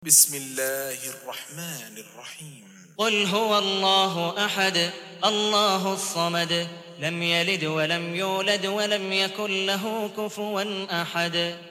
بسم الله الرحمن الرحيم قل هو الله أحد الله الصمد لم يلد ولم يولد ولم يكن له كفوا أحد